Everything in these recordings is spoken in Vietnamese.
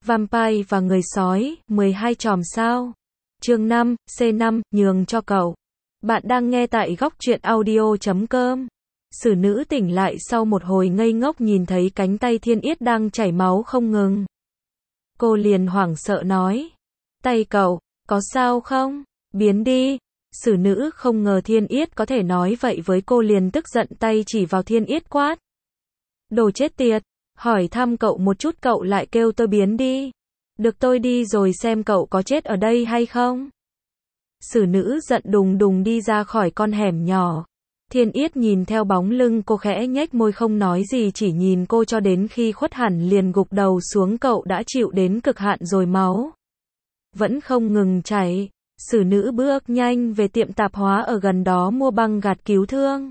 Vampire và người sói, 12 chòm sao. Chương 5, C5, nhường cho cậu. Bạn đang nghe tại góc truyện audio.com. Sử nữ tỉnh lại sau một hồi ngây ngốc nhìn thấy cánh tay Thiên Yết đang chảy máu không ngừng. Cô liền hoảng sợ nói. Tay cậu, có sao không? Biến đi. Sử nữ không ngờ Thiên Yết có thể nói vậy với cô liền tức giận tay chỉ vào Thiên Yết quát. Đồ chết tiệt, hỏi thăm cậu một chút cậu lại kêu tôi biến đi. Được tôi đi rồi xem cậu có chết ở đây hay không. Sử nữ giận đùng đùng đi ra khỏi con hẻm nhỏ. Thiên Yết nhìn theo bóng lưng cô khẽ nhếch môi không nói gì chỉ nhìn cô cho đến khi khuất hẳn liền gục đầu xuống cậu đã chịu đến cực hạn rồi máu vẫn không ngừng chảy. Sử nữ bước nhanh về tiệm tạp hóa ở gần đó mua băng gạt cứu thương.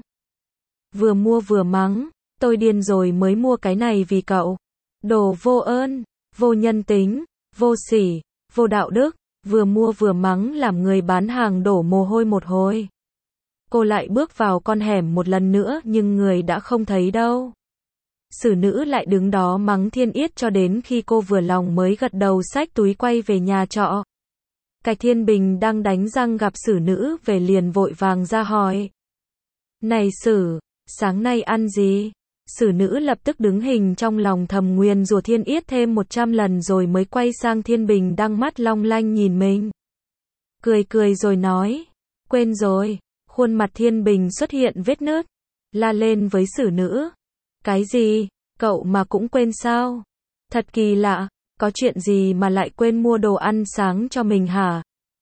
Vừa mua vừa mắng, tôi điên rồi mới mua cái này vì cậu. Đồ vô ơn, vô nhân tính, vô sỉ, vô đạo đức, vừa mua vừa mắng làm người bán hàng đổ mồ hôi một hồi. Cô lại bước vào con hẻm một lần nữa nhưng người đã không thấy đâu. Sử nữ lại đứng đó mắng Thiên Yết cho đến khi cô vừa lòng mới gật đầu xách túi quay về nhà trọ. Cạch Thiên Bình đang đánh răng gặp sử nữ về liền vội vàng ra hỏi. Này Sử, sáng nay ăn gì? Sử nữ lập tức đứng hình trong lòng thầm nguyền rủa Thiên Yết thêm 100 lần rồi mới quay sang Thiên Bình đang mắt long lanh nhìn mình. Cười cười rồi nói. Quên rồi. Khuôn mặt Thiên Bình xuất hiện vết nứt. La lên với sử nữ. Cái gì? Cậu mà cũng quên sao? Thật kỳ lạ. Có chuyện gì mà lại quên mua đồ ăn sáng cho mình hả?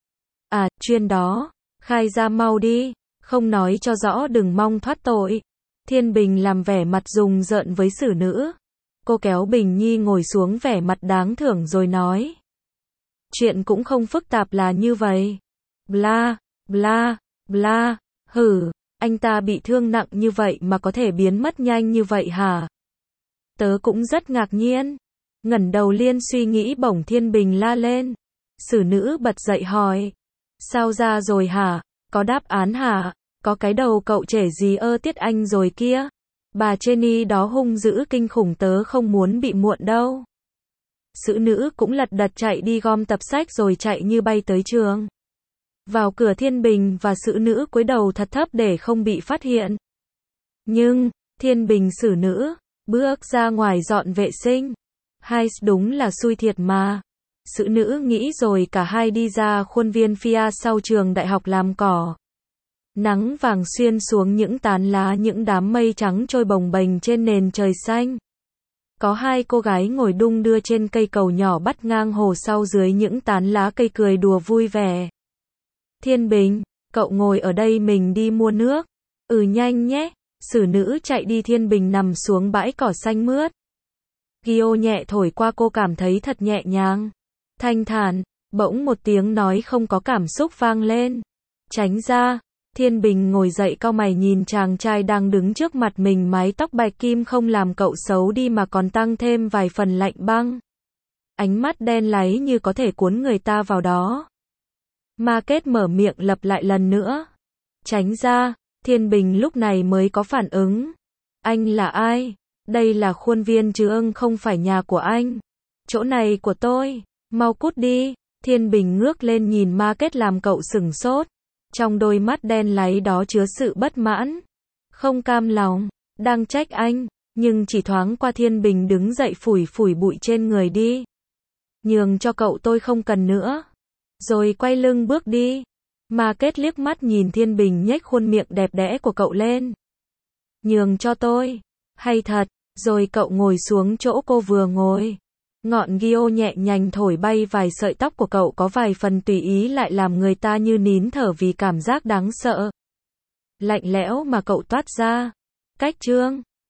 À, chuyên đó. Khai ra mau đi. Không nói cho rõ đừng mong thoát tội. Thiên Bình làm vẻ mặt rùng rợn với sử nữ. Cô kéo Bình Nhi ngồi xuống vẻ mặt đáng thưởng rồi nói. Chuyện cũng không phức tạp là như vậy. Bla, bla, bla. Hử, anh ta bị thương nặng như vậy mà có thể biến mất nhanh như vậy hả? Tớ cũng rất ngạc nhiên. Ngẩng đầu liên suy nghĩ bỗng Thiên Bình la lên. Sử nữ bật dậy hỏi. Sao ra rồi hả? Có đáp án hả? Có cái đầu cậu trẻ gì tiết anh rồi kia. Bà Jenny đó hung dữ kinh khủng tớ không muốn bị muộn đâu. Sử nữ cũng lật đật chạy đi gom tập sách rồi chạy như bay tới trường. Vào cửa Thiên Bình và sử nữ cúi đầu thật thấp để không bị phát hiện. Nhưng, Thiên Bình sử nữ, bước ra ngoài dọn vệ sinh. Hai đúng là xui thiệt mà. Sử nữ nghĩ rồi cả hai đi ra khuôn viên phía sau trường đại học làm cỏ. Nắng vàng xuyên xuống những tán lá những đám mây trắng trôi bồng bềnh trên nền trời xanh. Có hai cô gái ngồi đung đưa trên cây cầu nhỏ bắt ngang hồ sau dưới những tán lá cây cười đùa vui vẻ. Thiên Bình, cậu ngồi ở đây mình đi mua nước. Nhanh nhé. Sử nữ chạy đi Thiên Bình nằm xuống bãi cỏ xanh mướt. Gio nhẹ thổi qua cô cảm thấy thật nhẹ nhàng. Thanh thản, bỗng một tiếng nói không có cảm xúc vang lên. Tránh ra. Thiên Bình ngồi dậy cau mày nhìn chàng trai đang đứng trước mặt mình mái tóc bạch kim không làm cậu xấu đi mà còn tăng thêm vài phần lạnh băng. Ánh mắt đen láy như có thể cuốn người ta vào đó. Market mở miệng lặp lại lần nữa. Tránh ra, Thiên Bình lúc này mới có phản ứng. Anh là ai? Đây là khuôn viên chứ không phải nhà của anh. Chỗ này của tôi, mau cút đi. Thiên Bình ngước lên nhìn Market làm cậu sửng sốt. Trong đôi mắt đen láy đó chứa sự bất mãn. Không cam lòng, đang trách anh, nhưng chỉ thoáng qua Thiên Bình đứng dậy phủi phủi bụi trên người đi. Nhường cho cậu tôi không cần nữa. Rồi quay lưng bước đi. Market liếc mắt nhìn Thiên Bình nhếch khuôn miệng đẹp đẽ của cậu lên. Nhường cho tôi. Hay thật. Rồi cậu ngồi xuống chỗ cô vừa ngồi. Ngọn Gio nhẹ nhàng thổi bay vài sợi tóc của cậu có vài phần tùy ý lại làm người ta như nín thở vì cảm giác đáng sợ. Lạnh lẽo mà cậu toát ra. Cách chương